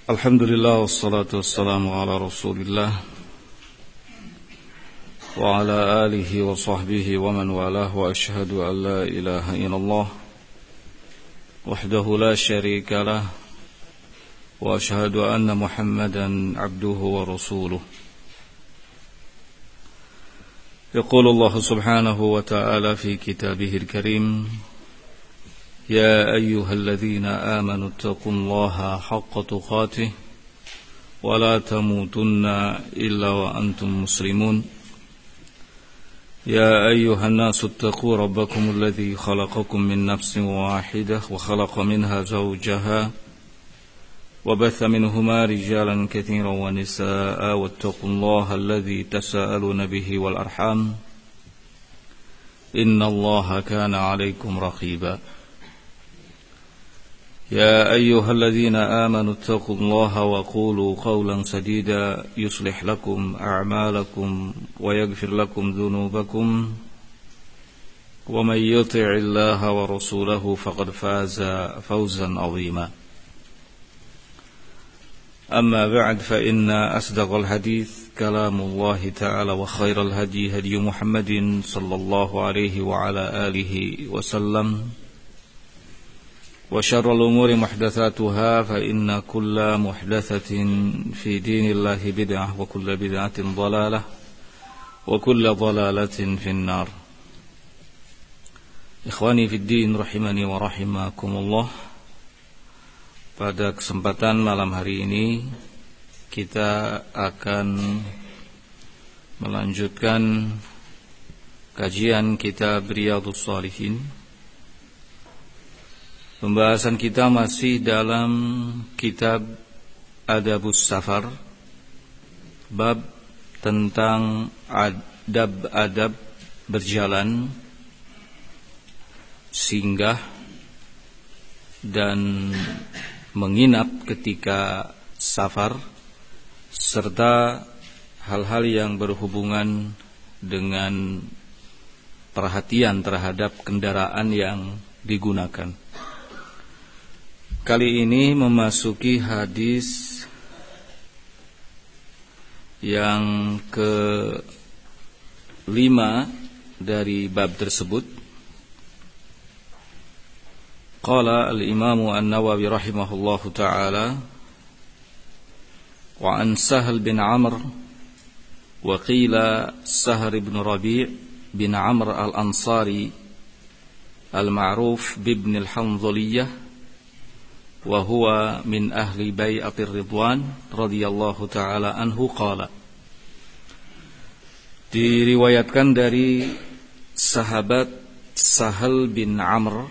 Alhamdulillah wassalatu wassalamu ala Rasulillah wa ala alihi wa sahbihi wa man walah wa ashhadu an la ilaha illallah wahdahu la syarika lah wa ashhadu anna Muhammadan abduhu wa rasuluh. Yaqulu Allah subhanahu wa ta'ala fi kitabihil karim يا أيها الذين آمنوا اتقوا الله حق تقاته ولا تموتن إلا وأنتم مسلمون يا أيها الناس اتقوا ربكم الذي خلقكم من نفس واحدة وخلق منها زوجها وبث منهما رجالا كثيرا ونساء واتقوا الله الذي تساءلون به والأرحام إن الله كان عليكم رقيبا يا أيها الذين آمنوا اتقوا الله وقولوا قولا سديدا يصلح لكم أعمالكم ويغفر لكم ذنوبكم ومن يطع الله ورسوله فقد فاز فوزا عظيما أما بعد فإن أصدق الحديث كلام الله تعالى وخير الهدي هدي محمد صلى الله عليه وعلى آله وسلم وشر الأمور محدثاتها فإن كل محدثة في دين الله بدعة وكل بدعة ضلالة وكل ضلالة في النار. Ikhwani fi din rahimani wa rahimakumullah. Pada kesempatan malam hari ini kita akan melanjutkan kajian kitab Riyadhus Shalihin. Pembahasan kita masih dalam kitab Adabus Safar, bab tentang adab-adab berjalan, singgah dan menginap ketika safar, serta hal-hal yang berhubungan dengan perhatian terhadap kendaraan yang digunakan. Kali ini memasuki hadis yang ke-5 dari bab tersebut. Qala al-Imam An-Nawawi rahimahullahu ta'ala wa an Sahl bin Amr wa qila Sahr ibn Rabi' bin Amr al-Ansari al-ma'ruf bibn al-Hanzaliyah wa huwa min ahli bai'atir ridwan radhiyallahu ta'ala anhu qala. Diriwayatkan dari sahabat Sahl bin Amr,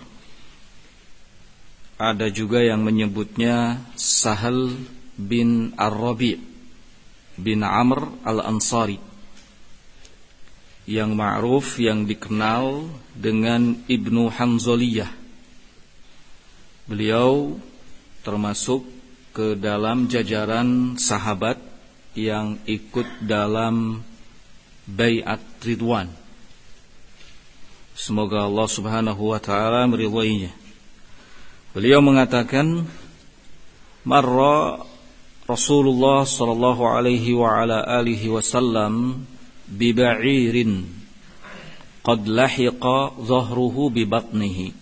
ada juga yang menyebutnya Sahl bin Ar-Rabi' bin Amr al-Ansari, yang ma'ruf, yang dikenal dengan Ibnu Hanzaliyah. Beliau termasuk ke dalam jajaran sahabat yang ikut dalam bai'at ridwan. Semoga Allah subhanahu wa ta'ala meridhoinya. Beliau mengatakan, marra Rasulullah sallallahu alaihi wa ala alihi wasallam bi ba'irin qad lahiqa dhahruhu bi batnihi.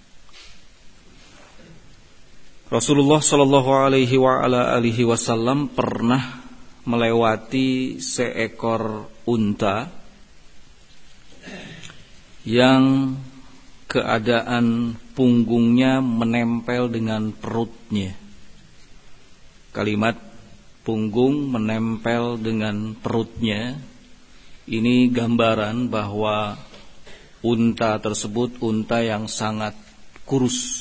Rasulullah sallallahu alaihi wa ala alihi wasallam pernah melewati seekor unta yang keadaan punggungnya menempel dengan perutnya. Kalimat punggung menempel dengan perutnya ini gambaran bahwa unta tersebut unta yang sangat kurus.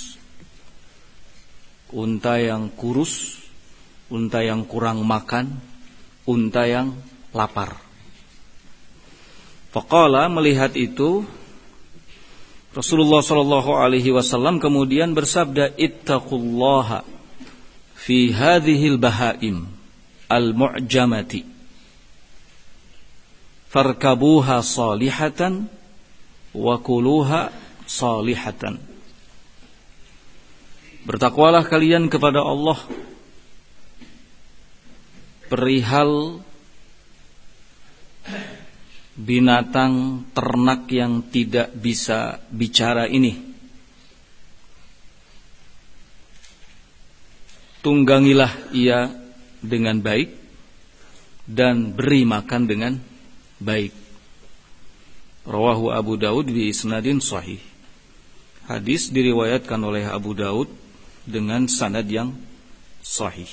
Unta yang kurus, unta yang kurang makan, unta yang lapar. Faqala, melihat itu Rasulullah sallallahu alaihi wasallam kemudian bersabda, ittaqullaha fi hadhil bahaim al-mu'jamati farkabuha salihatan wa kuluha salihatan. Bertakwalah kalian kepada Allah perihal binatang ternak yang tidak bisa bicara ini. Tunggangilah ia dengan baik dan beri makan dengan baik. Rawahu Abu Daud bi isnadin sahih. Hadis diriwayatkan oleh Abu Daud dengan sanad yang sahih.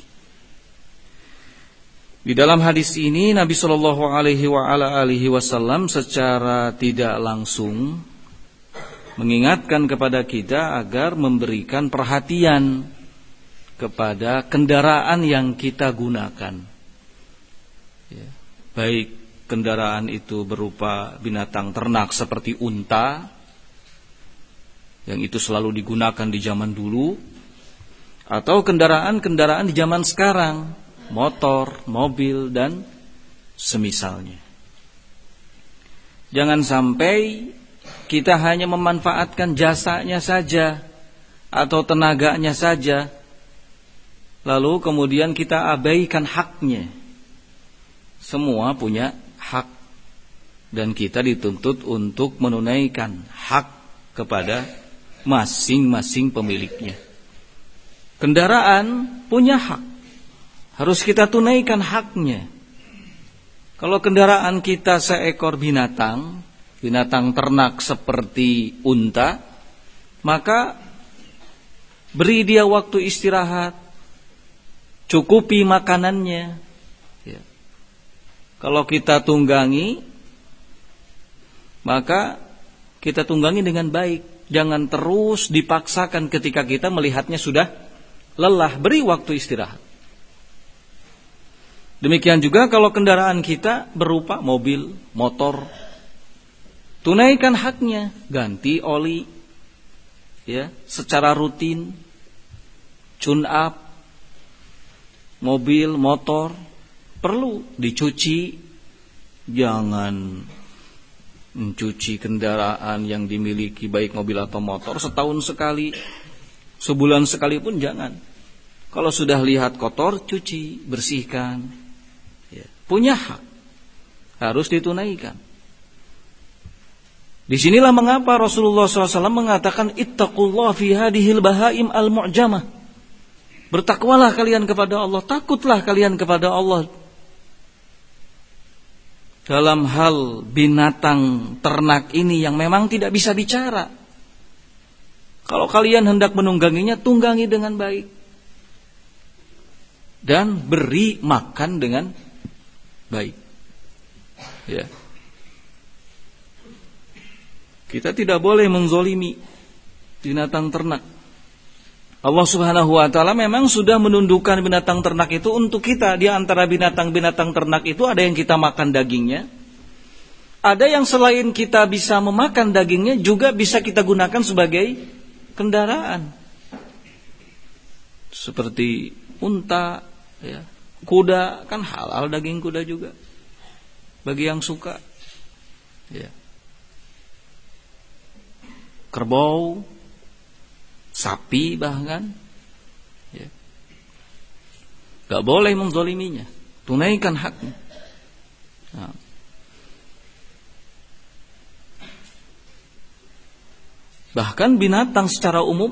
Di dalam hadis ini Nabi Shallallahu Alaihi Wasallam secara tidak langsung mengingatkan kepada kita agar memberikan perhatian kepada kendaraan yang kita gunakan. Ya, baik kendaraan itu berupa binatang ternak seperti unta, yang itu selalu digunakan di zaman dulu, atau kendaraan-kendaraan di zaman sekarang, motor, mobil, dan semisalnya. Jangan sampai kita hanya memanfaatkan jasanya saja atau tenaganya saja, lalu kemudian kita abaikan haknya. Semua punya hak, dan kita dituntut untuk menunaikan hak kepada masing-masing pemiliknya. Kendaraan punya hak, harus kita tunaikan haknya. Kalau kendaraan kita seekor binatang ternak seperti unta, maka beri dia waktu istirahat, cukupi makanannya. Ya. Kalau kita tunggangi, maka kita tunggangi dengan baik. Jangan terus dipaksakan ketika kita melihatnya sudah lelah. Beri waktu istirahat. Demikian juga kalau kendaraan kita berupa mobil, motor, tunaikan haknya, ganti oli, ya, secara rutin, tune up. Mobil, motor perlu dicuci. Jangan mencuci kendaraan yang dimiliki baik mobil atau motor setahun sekali, sebulan sekali pun jangan. Kalau sudah lihat kotor, cuci, bersihkan. Ya, punya hak, harus ditunaikan. Disinilah mengapa Rasulullah SAW mengatakan ittaqullah fi hadhil bahaim al-mu'jamah. Bertakwalah kalian kepada Allah, takutlah kalian kepada Allah dalam hal binatang ternak ini yang memang tidak bisa bicara. Kalau kalian hendak menungganginya, tunggangi dengan baik dan beri makan dengan baik. Ya. Kita tidak boleh menzolimi binatang ternak. Allah Subhanahu wa taala memang sudah menundukkan binatang ternak itu untuk kita. Di antara binatang-binatang ternak itu ada yang kita makan dagingnya, ada yang selain kita bisa memakan dagingnya juga bisa kita gunakan sebagai kendaraan. Seperti unta, ya, kuda, kan halal daging kuda juga bagi yang suka. Ya. Kerbau, sapi bahkan, ya. Gak boleh menzoliminya, tunaikan haknya. Nah. Bahkan binatang secara umum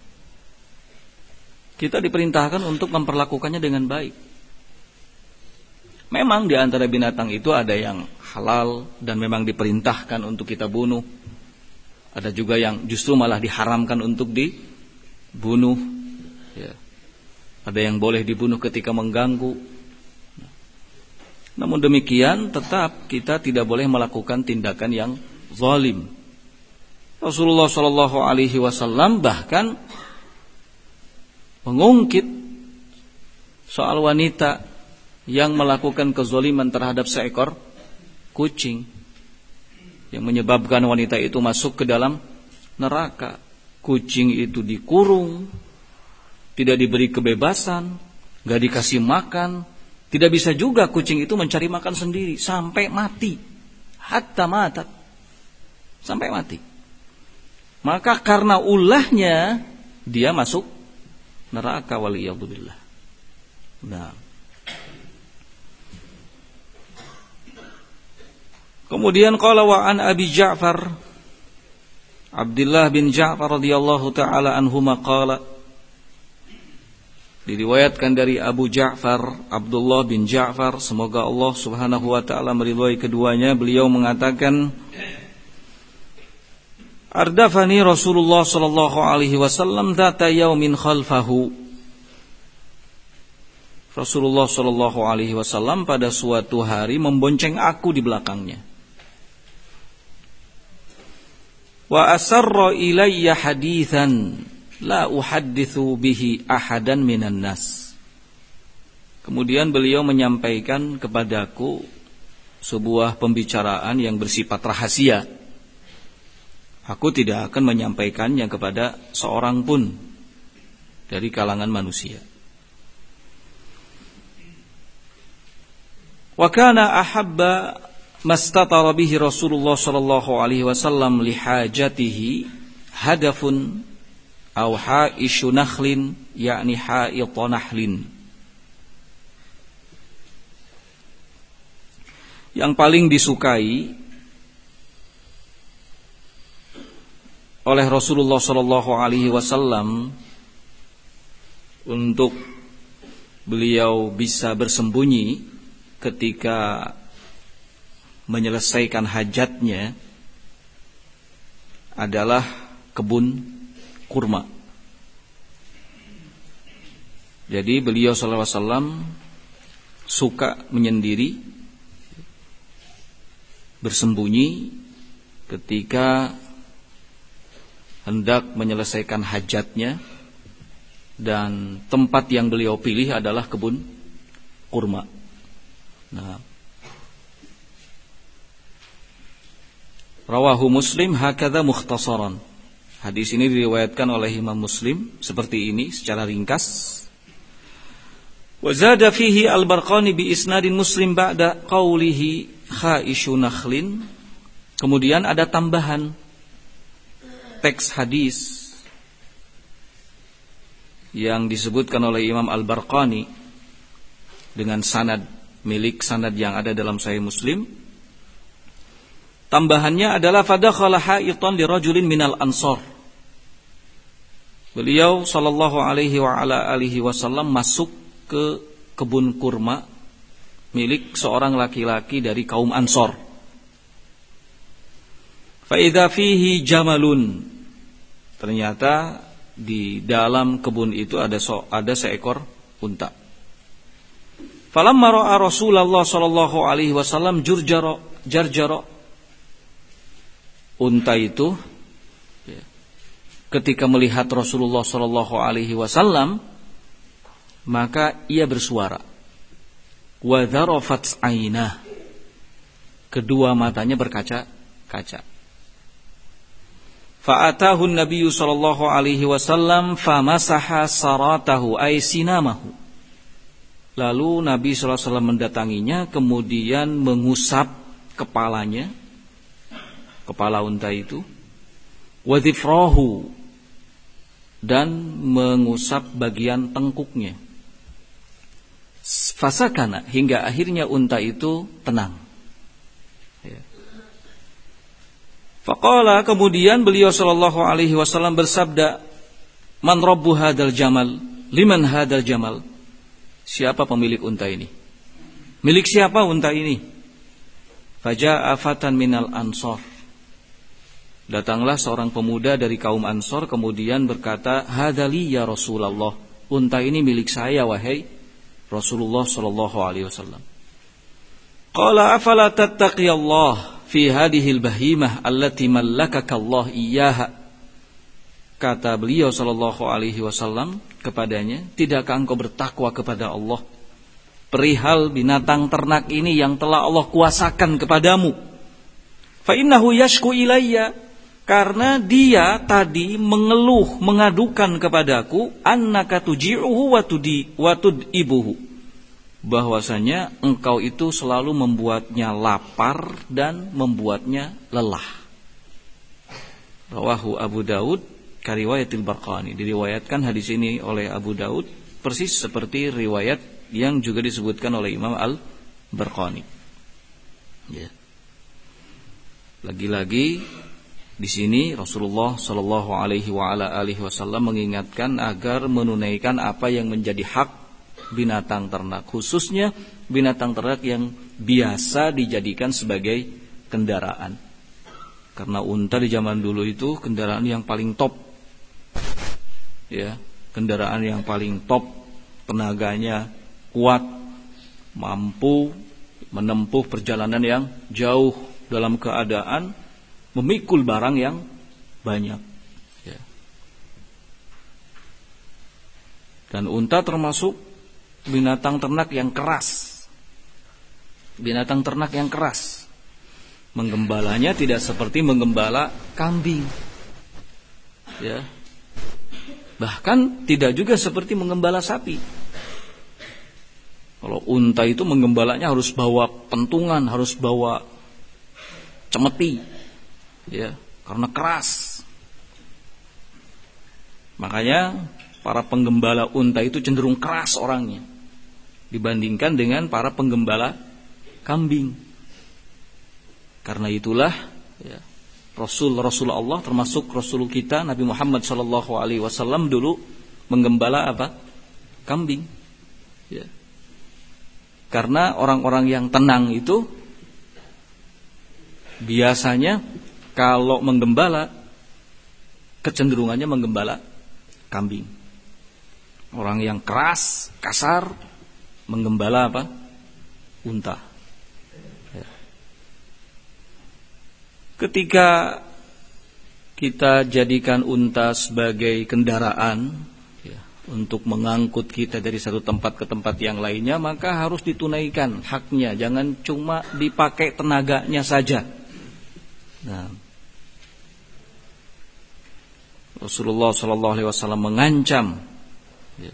kita diperintahkan untuk memperlakukannya dengan baik. Memang di antara binatang itu ada yang halal dan memang diperintahkan untuk kita bunuh. Ada juga yang justru malah diharamkan untuk dibunuh. Ya. Ada yang boleh dibunuh ketika mengganggu. Namun demikian tetap kita tidak boleh melakukan tindakan yang zalim. Rasulullah SAW bahkan mengungkit soal wanita yang melakukan kezaliman terhadap seekor kucing, yang menyebabkan wanita itu masuk ke dalam neraka. Kucing itu dikurung, tidak diberi kebebasan, gak dikasih makan. Tidak bisa juga kucing itu mencari makan sendiri sampai mati, hatta matat, sampai mati. Maka karena ulahnya dia masuk neraka, waliyadzubillah. Nah, Kemudian qala wa an Abi Ja'far Abdullah bin Ja'far radhiyallahu taala anhuma qala, diriwayatkan dari Abu Ja'far Abdullah bin Ja'far, semoga Allah Subhanahu wa taala meridhai keduanya, beliau mengatakan ardafani Rasulullah sallallahu alaihi wasallam dzata yaumin khalfahu. Rasulullah sallallahu alaihi wasallam pada suatu hari membonceng aku di belakangnya. Wa asarra ilayya haditsan la uhadditsu bihi ahadan minan nas. Kemudian beliau menyampaikan kepadaku sebuah pembicaraan yang bersifat rahasia. Aku tidak akan menyampaikannya kepada seorang pun dari kalangan manusia. Wa kana ahabba mastatara bihi Rasulullah sallallahu alaihi wasallam li hajatihi hadafun aw haishu nakhlin, yakni ha'it nahlin. Yang paling disukai oleh Rasulullah sallallahu alaihi wasallam untuk beliau bisa bersembunyi ketika menyelesaikan hajatnya adalah kebun kurma. Jadi beliau sallallahu alaihi wasallam suka menyendiri, bersembunyi ketika hendak menyelesaikan hajatnya, dan tempat yang beliau pilih adalah kebun kurma. Nah, rawahu Muslim hakadha mukhtasaran. Hadis ini diriwayatkan oleh Imam Muslim seperti ini secara ringkas. Wa zada fihi al-Barqani bi isnadin Muslim ba'da qawlihi khaishu nakhlin. Kemudian ada tambahan teks hadis yang disebutkan oleh Imam Al-Barqani dengan sanad milik sanad yang ada dalam Sahih Muslim. Tambahannya adalah fadakhala ha'itan li rajulin minal ansar. Beliau sallallahu alaihi wa ala alihi wasallam masuk ke kebun kurma milik seorang laki-laki dari kaum Ansor. Fa idza fihi jamalun. Ternyata di dalam kebun itu ada seekor unta. Falamma ra'a Rasulullah sallallahu alaihi wasallam jarjara. Unta itu ketika melihat Rasulullah sallallahu alaihi wasallam, maka ia bersuara. Wa dzarafat ainah. Kedua matanya berkaca-kaca. Fa'atahu an-nabiy sallallahu alaihi wasallam famasaha saratahu ay sinamahu. Lalu Nabi sallallahu alaihi wasallam mendatanginya, kemudian mengusap kepalanya, kepala unta itu, wa dhifrahu, dan mengusap bagian tengkuknya. Fasakana, hingga akhirnya unta itu tenang. Faqala, kemudian beliau sallallahu alaihi wasallam bersabda, man rabbu hadzal jamal, liman hadzal jamal? Siapa pemilik unta ini? Milik siapa unta ini? Faja'a fatan minal ansar. Datanglah seorang pemuda dari kaum Ansor, kemudian berkata, hadali ya Rasulullah, unta ini milik saya wahai Rasulullah sallallahu alaihi wasallam. Qala afala tattaqiyallah fi hadhil bahimah allati mallakaka Allah iyyaha. Kata beliau sallallahu alaihi wasallam kepadanya, tidakkah engkau bertakwa kepada Allah perihal binatang ternak ini yang telah Allah kuasakan kepadamu? Fa innahu yashku ilayya, karena dia tadi mengeluh, mengadukan kepadaku, annaka tuji'uhu wa tud'ibuhu, bahwasanya engkau itu selalu membuatnya lapar dan membuatnya lelah. Rawahu Abu Daud kariwayatil Barqani. Diriwayatkan hadis ini oleh Abu Daud persis seperti riwayat yang juga disebutkan oleh Imam Al-Barqani. Ya. Lagi-lagi di sini Rasulullah Shallallahu Alaihi Wasallam mengingatkan agar menunaikan apa yang menjadi hak binatang ternak, khususnya binatang ternak yang biasa dijadikan sebagai kendaraan. Karena unta di zaman dulu itu kendaraan yang paling top, ya, kendaraan yang paling top, tenaganya kuat, mampu menempuh perjalanan yang jauh dalam keadaan memikul barang yang banyak, ya. Dan unta termasuk binatang ternak yang keras. Binatang ternak yang keras. Menggembalanya tidak seperti menggembala kambing, ya. Bahkan tidak juga seperti menggembala sapi. Kalau unta itu menggembalanya harus bawa pentungan, harus bawa cemeti, ya, karena keras. Makanya para penggembala unta itu cenderung keras orangnya dibandingkan dengan para penggembala kambing. Karena itulah, ya, Rasul Allah termasuk Rasul kita Nabi Muhammad SAW dulu menggembala apa? Kambing, ya. Karena orang-orang yang tenang itu biasanya kalau menggembala kecenderungannya menggembala kambing. Orang yang keras, kasar menggembala apa? Unta. Ya. Ketika kita jadikan unta sebagai kendaraan, ya, untuk mengangkut kita dari satu tempat ke tempat yang lainnya, maka harus ditunaikan haknya. Jangan cuma dipakai tenaganya saja. Nah, Rasulullah SAW mengancam, ya,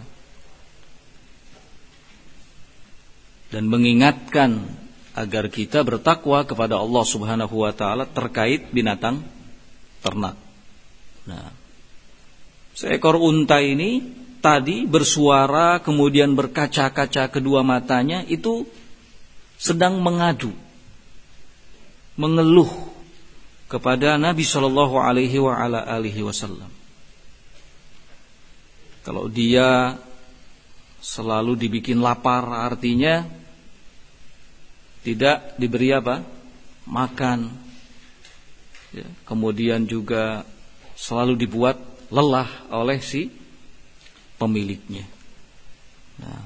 dan mengingatkan agar kita bertakwa kepada Allah Subhanahu wa taala terkait binatang ternak. Nah, seekor unta ini tadi bersuara kemudian berkaca-kaca kedua matanya itu sedang mengadu, mengeluh kepada Nabi Shallallahu Alaihi Wasallam. Kalau dia selalu dibikin lapar, artinya tidak diberi apa? Makan. Ya, kemudian juga selalu dibuat lelah oleh si pemiliknya. Nah,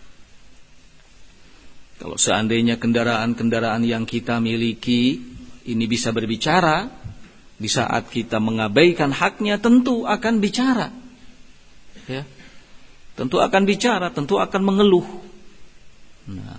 kalau seandainya kendaraan-kendaraan yang kita miliki ini bisa berbicara, di saat kita mengabaikan haknya tentu akan bicara, ya, tentu akan bicara, tentu akan mengeluh. Nah,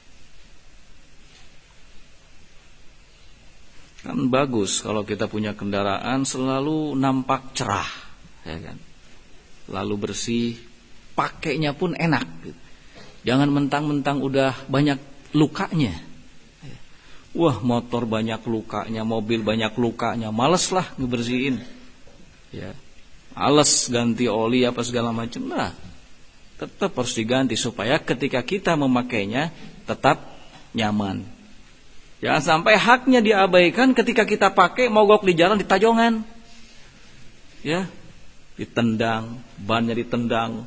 kan bagus kalau kita punya kendaraan selalu nampak cerah, ya kan, lalu bersih, pakainya pun enak. Jangan mentang-mentang udah banyak lukanya. Wah, motor banyak lukanya, mobil banyak lukanya, males lah ngebersihin, ya, males ganti oli apa segala macam. Nah, tetap harus diganti supaya ketika kita memakainya tetap nyaman. Jangan sampai haknya diabaikan ketika kita pakai mogok di jalan, di tajongan, ya, ditendang, bannya ditendang,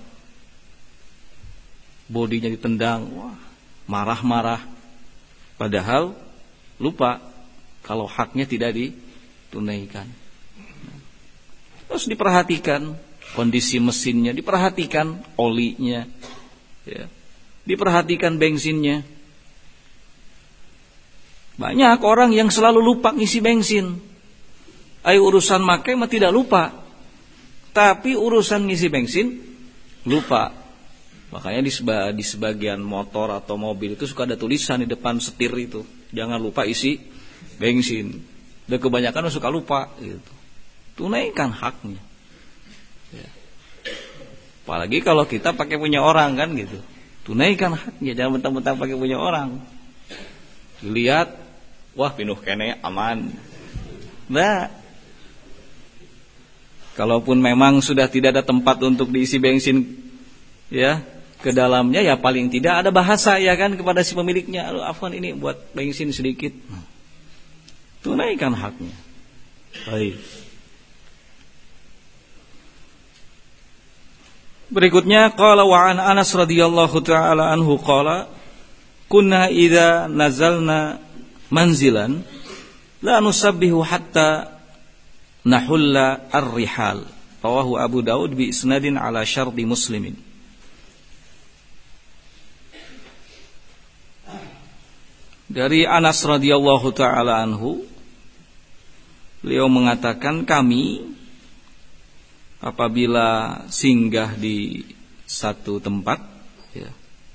bodinya ditendang, wah, marah-marah, padahal lupa kalau haknya tidak ditunaikan. Terus diperhatikan kondisi mesinnya, diperhatikan olinya, ya, diperhatikan bensinnya. Banyak orang yang selalu lupa ngisi bensin. Ayo urusan makai mah tidak lupa, tapi urusan ngisi bensin lupa. Makanya di sebagian motor atau mobil itu suka ada tulisan di depan setir itu, jangan lupa isi bensin. Dan kebanyakan suka lupa gitu. Tunaikan haknya, ya. Apalagi kalau kita pakai punya orang kan gitu. Tunaikan haknya, jangan mentang-mentang pakai punya orang. Dilihat, wah pinuh kene aman. Nah, kalaupun memang sudah tidak ada tempat untuk diisi bensin, ya, ke dalamnya, ya paling tidak ada bahasa, ya kan, kepada si pemiliknya, afwan ini buat bensin sedikit. tunaikan haknya. Baik. Berikutnya qala wa an Anas radhiyallahu taala anhu qala kunna idza nazalna manzilan la nusabbihu hatta nahulla ar-rihal. Rawahu Abu Daud bi isnadin ala syarti Muslimin. Dari Anas radhiyallahu taala anhu, beliau mengatakan kami apabila singgah di satu tempat, ya,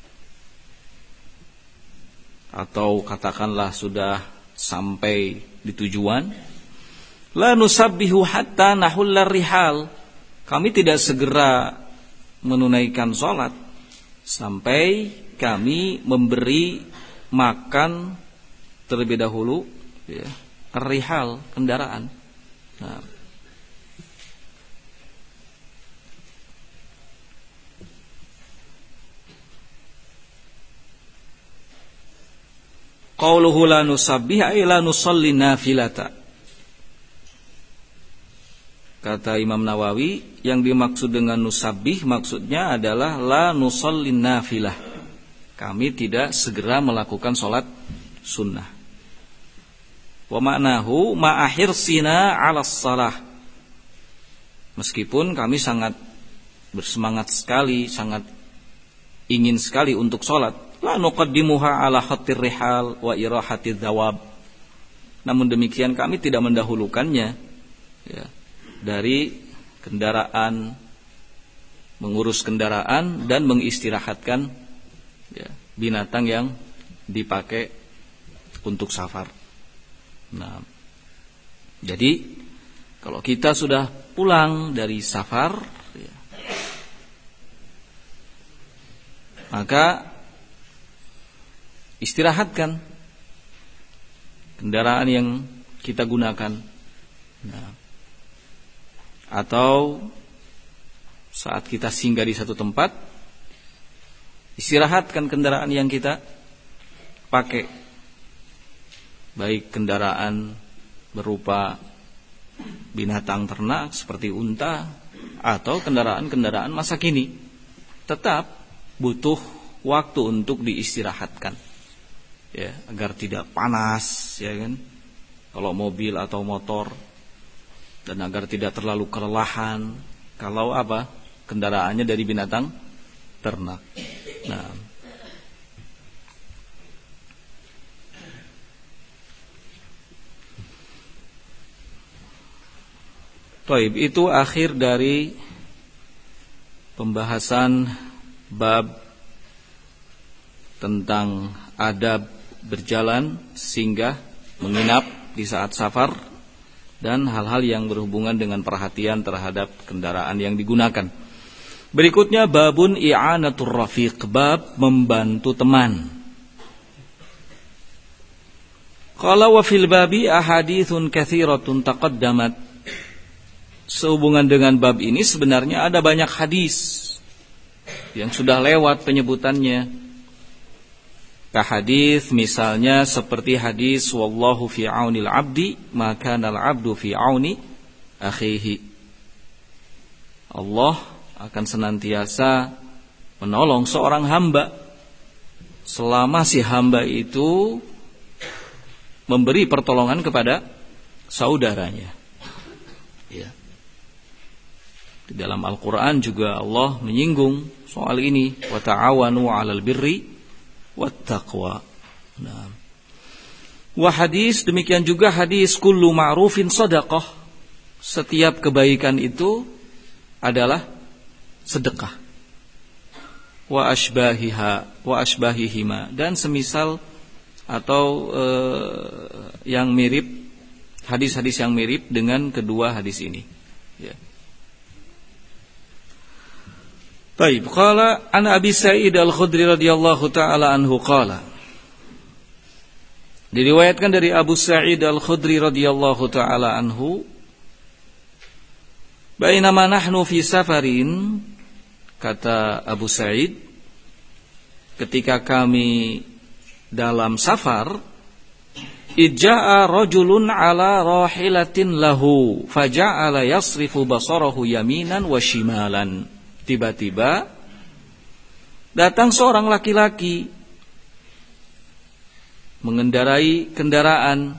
atau katakanlah sudah sampai di tujuan, la nusabbihu hatta nahullar rihal, kami tidak segera menunaikan sholat sampai kami memberi makan terlebih dahulu, ya, rihal, kendaraan. Nah, qauluhu la nusabbih ay la nusalli nafilata. Kata Imam Nawawi, yang dimaksud dengan nusabbih maksudnya adalah la nusalli nafilah. Kami tidak segera melakukan salat sunnah. Wa ma'nahu ma'ahirsina 'alas shalah. Meskipun kami sangat bersemangat sekali, sangat ingin sekali untuk salat, la nuqaddimuha ala khattir rihal wa irahatidz dzawab. Namun demikian kami tidak mendahulukannya, ya, dari kendaraan, mengurus kendaraan dan mengistirahatkan, ya, binatang yang dipakai untuk safar. Nah, jadi kalau kita sudah pulang dari safar, ya, maka istirahatkan kendaraan yang kita gunakan. Nah, atau saat kita singgah di satu tempat, istirahatkan kendaraan yang kita pakai, baik kendaraan berupa binatang ternak seperti unta atau kendaraan-kendaraan masa kini, tetap butuh waktu untuk diistirahatkan, ya, agar tidak panas, ya kan, kalau mobil atau motor, dan agar tidak terlalu kelelahan kalau apa, kendaraannya dari binatang ternak. Nah, baik, itu akhir dari pembahasan bab tentang adab berjalan, singgah, menginap di saat safar, dan hal-hal yang berhubungan dengan perhatian terhadap kendaraan yang digunakan. Berikutnya babun i'anatur rafiq, bab membantu teman. Qala wa fil babi ahaditsun katsiratun taqaddamat. Sehubungan dengan bab ini sebenarnya ada banyak hadis yang sudah lewat penyebutannya. Hadis misalnya seperti hadis wallahu fi aunil abdi maka nal abdu fi auni akhihi. Allah akan senantiasa menolong seorang hamba selama si hamba itu memberi pertolongan kepada saudaranya, ya. Di dalam Al-Quran juga Allah menyinggung soal ini, wa ta'awanu 'alal birri wattaqwa. Nah, wa hadis, demikian juga hadis kullu ma'rufin shadaqah, setiap kebaikan itu adalah sedekah. Wa ashbahihima, dan semisal atau yang mirip, hadis-hadis yang mirip dengan kedua hadis ini, ya. Baik, qala an Abi Sa'id Al-Khudri radhiyallahu taala anhu qala. Diriwayatkan dari Abu Sa'id Al-Khudri radhiyallahu taala anhu, bainama nahnu fi safarin, kata Abu Sa'id, ketika kami dalam safar, Ijja'a rajulun ala rahilatin lahu faja'ala yasrifu basarahu yaminan wa shimalan. Tiba-tiba datang seorang laki-laki mengendarai kendaraan.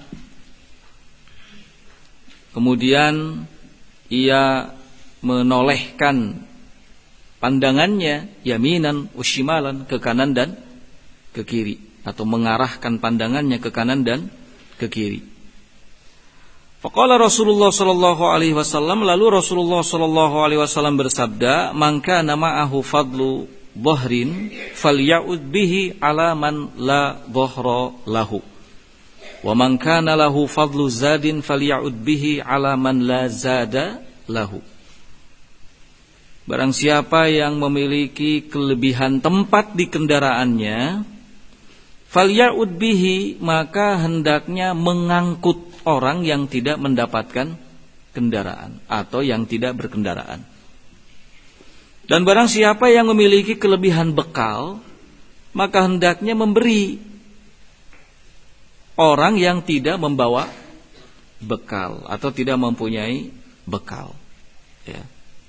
Kemudian ia menolehkan pandangannya yaminan wa shimalan, ke kanan dan ke kiri, atau mengarahkan pandangannya ke kanan dan ke kiri. Faqala Rasulullah sallallahu alaihi wasallam, lalu Rasulullah sallallahu alaihi wasallam bersabda, "Man kana ma'ahu fadlu dhahrin falya'ud bihi ala man la dhahra lahu. Wa man kana lahu fadlu zadin falya'ud bihi ala man la zada lahu." Barang siapa yang memiliki kelebihan tempat di kendaraannya, falya'ud bihi, maka hendaknya mengangkut orang yang tidak mendapatkan kendaraan atau yang tidak berkendaraan. Dan barang siapa yang memiliki kelebihan bekal, maka hendaknya memberi orang yang tidak membawa bekal atau tidak mempunyai bekal. Ya.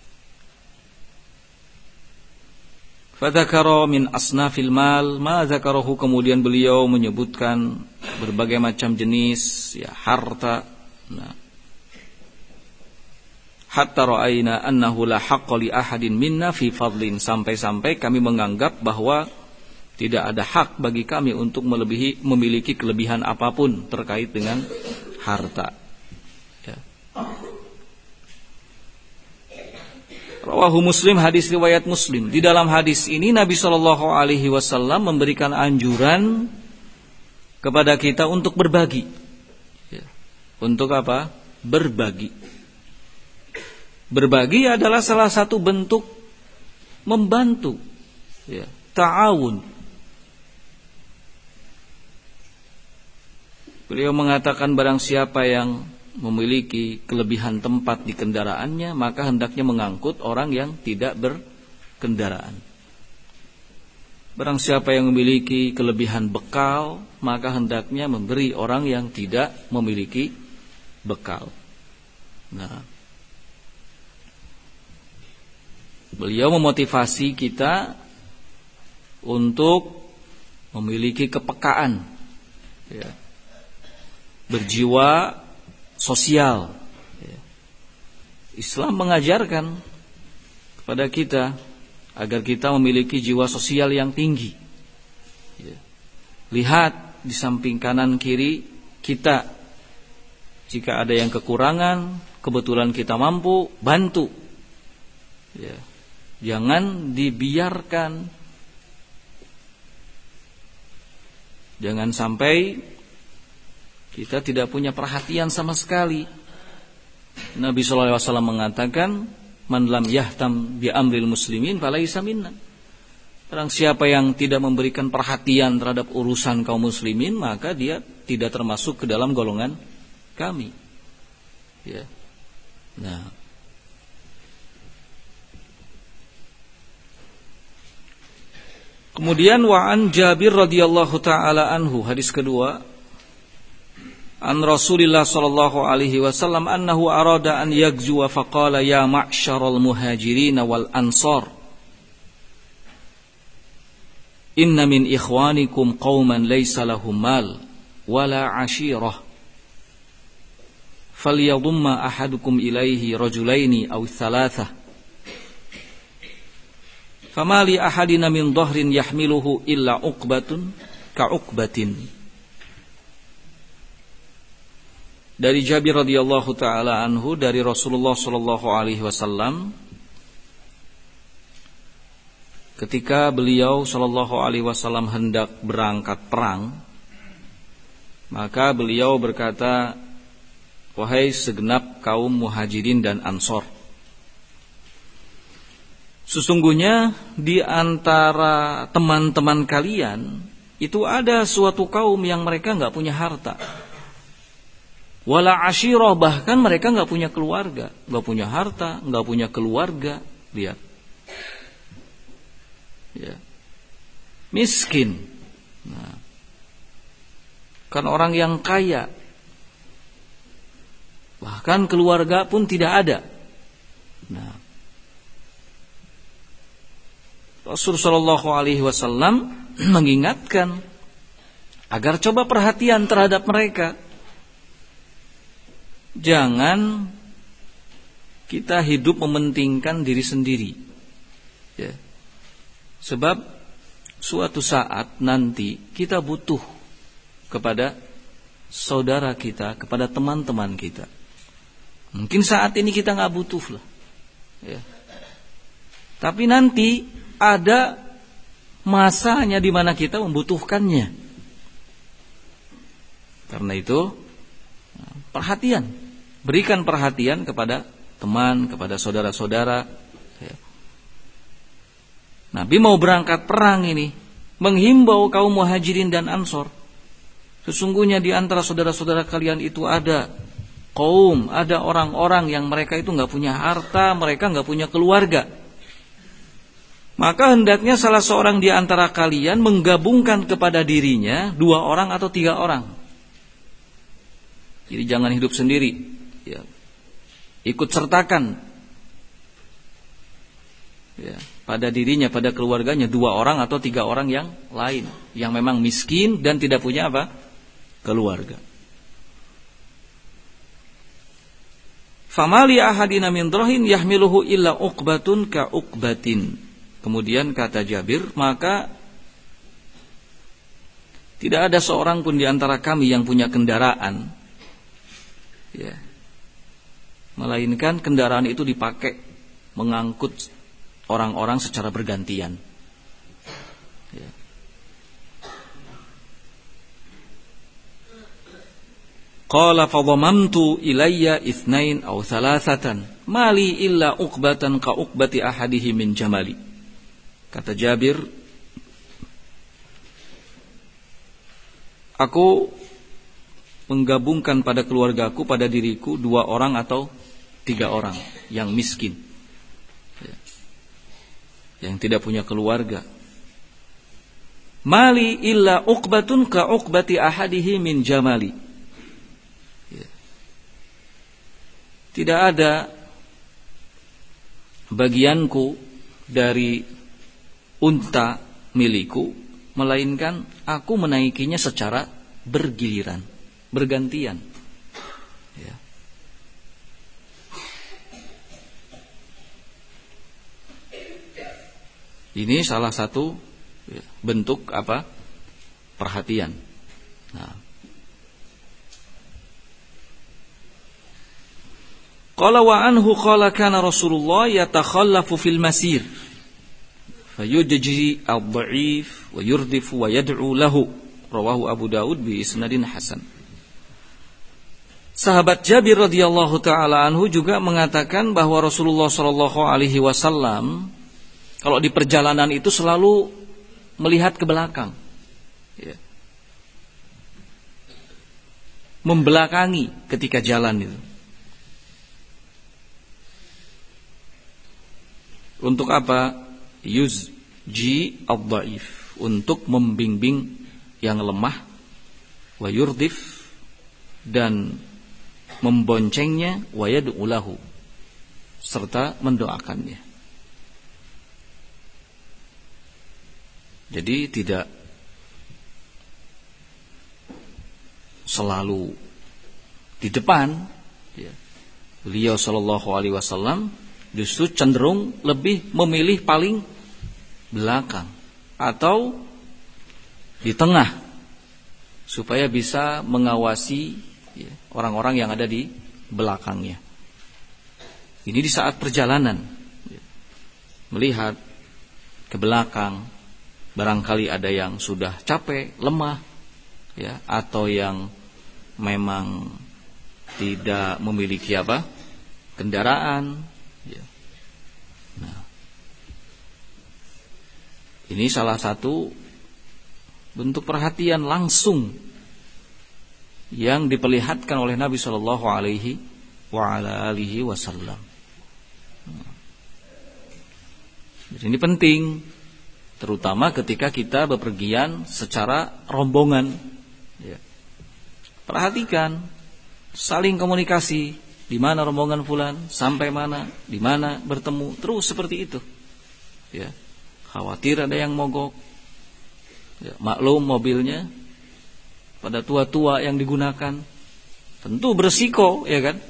Fadzakara min asnafil mal ma dzakarahu, kemudian beliau menyebutkan berbagai macam jenis ya harta. Nah, hatta ra'ayna annahu la haqqa li ahadin minna fi fadlin, sampai-sampai kami menganggap bahwa tidak ada hak bagi kami untuk memiliki kelebihan apapun terkait dengan harta. Ya. Rawahu Muslim, hadis riwayat Muslim. Di dalam hadis ini Nabi Shallallahu Alaihi Wasallam memberikan anjuran kepada kita untuk berbagi. Ya. Untuk apa? Berbagi. Berbagi adalah salah satu bentuk membantu. Ya. Ta'awun. Beliau mengatakan barang siapa yang memiliki kelebihan tempat di kendaraannya, maka hendaknya mengangkut orang yang tidak berkendaraan. Barang siapa yang memiliki kelebihan bekal, maka hendaknya memberi orang yang tidak memiliki bekal. Nah, beliau memotivasi kita untuk memiliki kepekaan, ya, berjiwa sosial. Islam mengajarkan kepada kita agar kita memiliki jiwa sosial yang tinggi. Lihat di samping kanan kiri kita, jika ada yang kekurangan, kebetulan kita mampu, bantu. Jangan dibiarkan, jangan sampai kita tidak punya perhatian sama sekali. Nabi sallallahu alaihi wasallam mengatakan, "Man lam yahtam bi amril muslimin falaisa minna." Barang siapa yang tidak memberikan perhatian terhadap urusan kaum muslimin, maka dia tidak termasuk ke dalam golongan kami. Ya. Nah, kemudian wa an Jabir radhiyallahu taala anhu, hadis kedua, an Rasulillah sallallahu alaihi wasallam annahu arada an yagzuwa faqala ya ma'syaral muhajirin wal ansar inna min ikhwanikum qauman laysa lahum mal wala ashirah falyadumma ahadukum ilaihi rajulaini aw thalathah fama li ahadina min dhahrin yahmiluhu illa uqbatun ka uqbatin. Dari Jabir radhiyallahu taala anhu, dari Rasulullah sallallahu alaihi wasallam, ketika beliau sallallahu alaihi wasallam hendak berangkat perang, maka beliau berkata, "Wahai segenap kaum Muhajirin dan Ansor, sesungguhnya di antara teman-teman kalian itu ada suatu kaum yang mereka enggak punya harta. Wala ashirah, bahkan mereka enggak punya keluarga, enggak punya harta, enggak punya keluarga." Lihat. Ya. Miskin. Nah. kan orang yang kaya, bahkan keluarga pun tidak ada. Nah, Rasulullah SAW mengingatkan agar coba perhatian terhadap mereka. Jangan kita hidup mementingkan diri sendiri, ya. Sebab suatu saat nanti kita butuh kepada saudara kita, kepada teman-teman kita. Mungkin saat ini kita nggak butuh lah, ya. Tapi nanti ada masanya di mana kita membutuhkannya. Karena itu perhatian, berikan perhatian kepada teman, kepada saudara-saudara, ya. Nabi mau berangkat perang ini menghimbau kaum Muhajirin dan Ansor. Sesungguhnya di antara saudara-saudara kalian itu ada kaum, ada orang-orang yang mereka itu nggak punya harta, mereka nggak punya keluarga. Maka hendaknya salah seorang di antara kalian menggabungkan kepada dirinya 2 orang atau 3 orang. Jadi jangan hidup sendiri, ya. Ikut sertakan, ya, pada dirinya, pada keluarganya 2 orang atau 3 orang yang lain, yang memang miskin dan tidak punya apa? Keluarga. Famali ahadina min drahin yahmiluhu illa uqbatun ka uqbatin. Kemudian kata Jabir, maka tidak ada seorang pun di antara kami yang punya kendaraan, ya, melainkan kendaraan itu dipakai mengangkut orang-orang secara bergantian, ya. Qala fadhamamtu ilayya itsnain aw thalathatan mali illa uqbatan ka uqbati ahadihi min jamali. Kata Jabir, aku menggabungkan pada keluargaku, pada diriku 2 orang atau 3 orang yang miskin, ya, yang tidak punya keluarga. Mali illa uqbatun ka uqbati ahadihi min jamali. Ya. Tidak ada bagianku dari unta milikku, melainkan aku menaikinya secara bergiliran, bergantian, ya. Ini salah satu, ya, bentuk apa? Perhatian. Nah, qala wa anhu qala kana Rasulullah yatakhallafu fil masir fayujji ad-dha'if wa yurdifu wa yad'u lahu. Rawahu Abu Daud bi isnadin hasan. Sahabat Jabir radhiyallahu taala anhu juga mengatakan bahwa Rasulullah sallallahu alaihi wasallam kalau di perjalanan itu selalu melihat ke belakang, ya, membelakangi ketika jalan itu. Untuk apa? Yuzji ad-dha'if, untuk membimbing yang lemah, wa yurdif, dan memboncengnya, wa yad'u lahu, serta mendoakannya. Jadi tidak selalu di depan, ya. Beliau sallallahu alaihi wasallam justru cenderung lebih memilih paling belakang atau di tengah, supaya bisa mengawasi, ya, orang-orang yang ada di belakangnya. Ini di saat perjalanan, ya, melihat ke belakang, barangkali ada yang sudah capek, lemah, ya, atau yang memang tidak memiliki apa? Kendaraan, ya. Nah, ini salah satu bentuk perhatian langsung yang diperlihatkan oleh Nabi Shallallahu Alaihi Wasallam. Jadi ini penting, terutama ketika kita bepergian secara rombongan, ya. Perhatikan, saling komunikasi, di mana rombongan fulan, sampai mana, di mana bertemu, terus seperti itu. Ya, khawatir ada yang mogok. Ya, maklum mobilnya pada tua-tua yang digunakan, tentu berisiko, ya kan?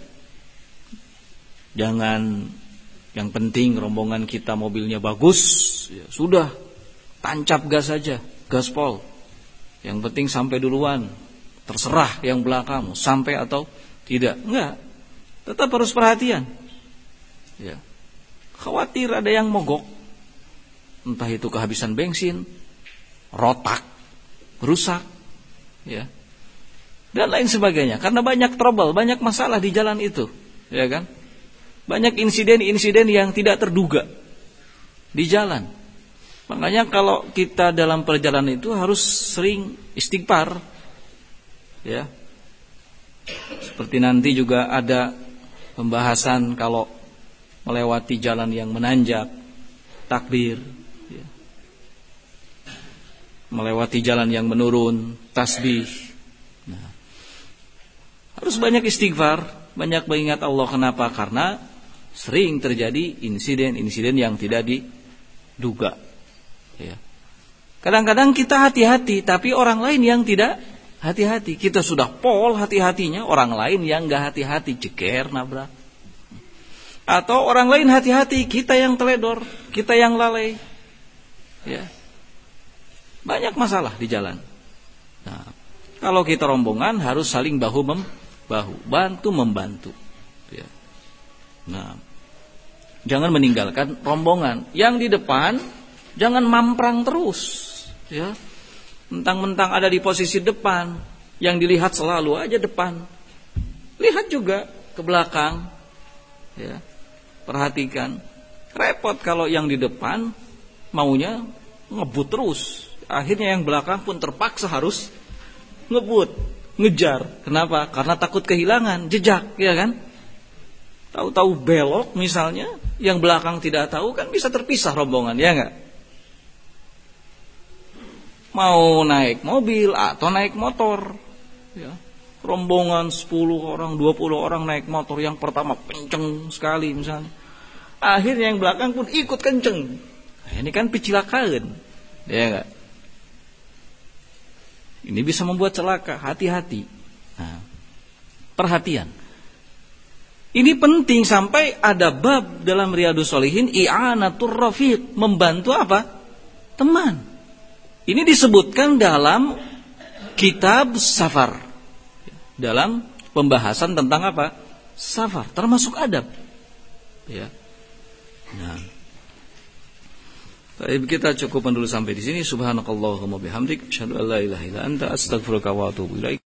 Jangan, yang penting rombongan kita mobilnya bagus, ya sudah, tancap gas saja, gaspol. Yang penting sampai duluan, terserah yang belakang sampai atau tidak. Enggak, tetap harus perhatian. Ya, khawatir ada yang mogok, entah itu kehabisan bensin, rotak, rusak, ya, dan lain sebagainya. Karena banyak trouble, banyak masalah di jalan itu, ya kan? Banyak insiden-insiden yang tidak terduga di jalan. Makanya kalau kita dalam perjalanan itu harus sering istighfar, ya. Seperti nanti juga ada pembahasan kalau melewati jalan yang menanjak, takbir. Melewati jalan yang menurun, tasbih. Nah, harus banyak istighfar, banyak mengingat Allah. Kenapa? Karena sering terjadi insiden-insiden yang tidak diduga. Ya. Kadang-kadang kita hati-hati, tapi orang lain yang tidak hati-hati. Kita sudah pol hati-hatinya, orang lain yang gak hati-hati, ceker, nabrak. Atau orang lain hati-hati, kita yang teledor, kita yang lalai. Ya. Banyak masalah di jalan. Nah, kalau kita rombongan harus saling bahu-membahu, bantu-membantu. Ya. Nah, jangan meninggalkan rombongan. Yang di depan jangan mamprang terus. Ya. Mentang-mentang ada di posisi depan, yang dilihat selalu aja depan. Lihat juga ke belakang. Ya. Perhatikan. Repot kalau yang di depan maunya ngebut terus. Akhirnya yang belakang pun terpaksa harus ngebut, ngejar. Kenapa? Karena takut kehilangan jejak, ya kan? Tahu-tahu belok misalnya, yang belakang tidak tahu, kan bisa terpisah rombongan, ya enggak? Mau naik mobil atau naik motor, ya. Rombongan 10 orang, 20 orang naik motor, yang pertama kenceng sekali misalnya. Akhirnya yang belakang pun ikut kenceng. Nah, ini kan kecelakaan, ya enggak? Ini bisa membuat celaka, hati-hati. Nah, perhatian. Ini penting sampai ada bab dalam Riyadhus Shalihin, i'anatur rafiq, membantu apa? Teman. Ini disebutkan dalam kitab safar. Dalam pembahasan tentang apa? Safar, termasuk adab. Ya. Nah, baik, kita cukupkan dulu sampai di sini. Subhanakallahumma bihamdik, asyhadu an la ilaha illa anta, astaghfiruka wa atubu ilaik.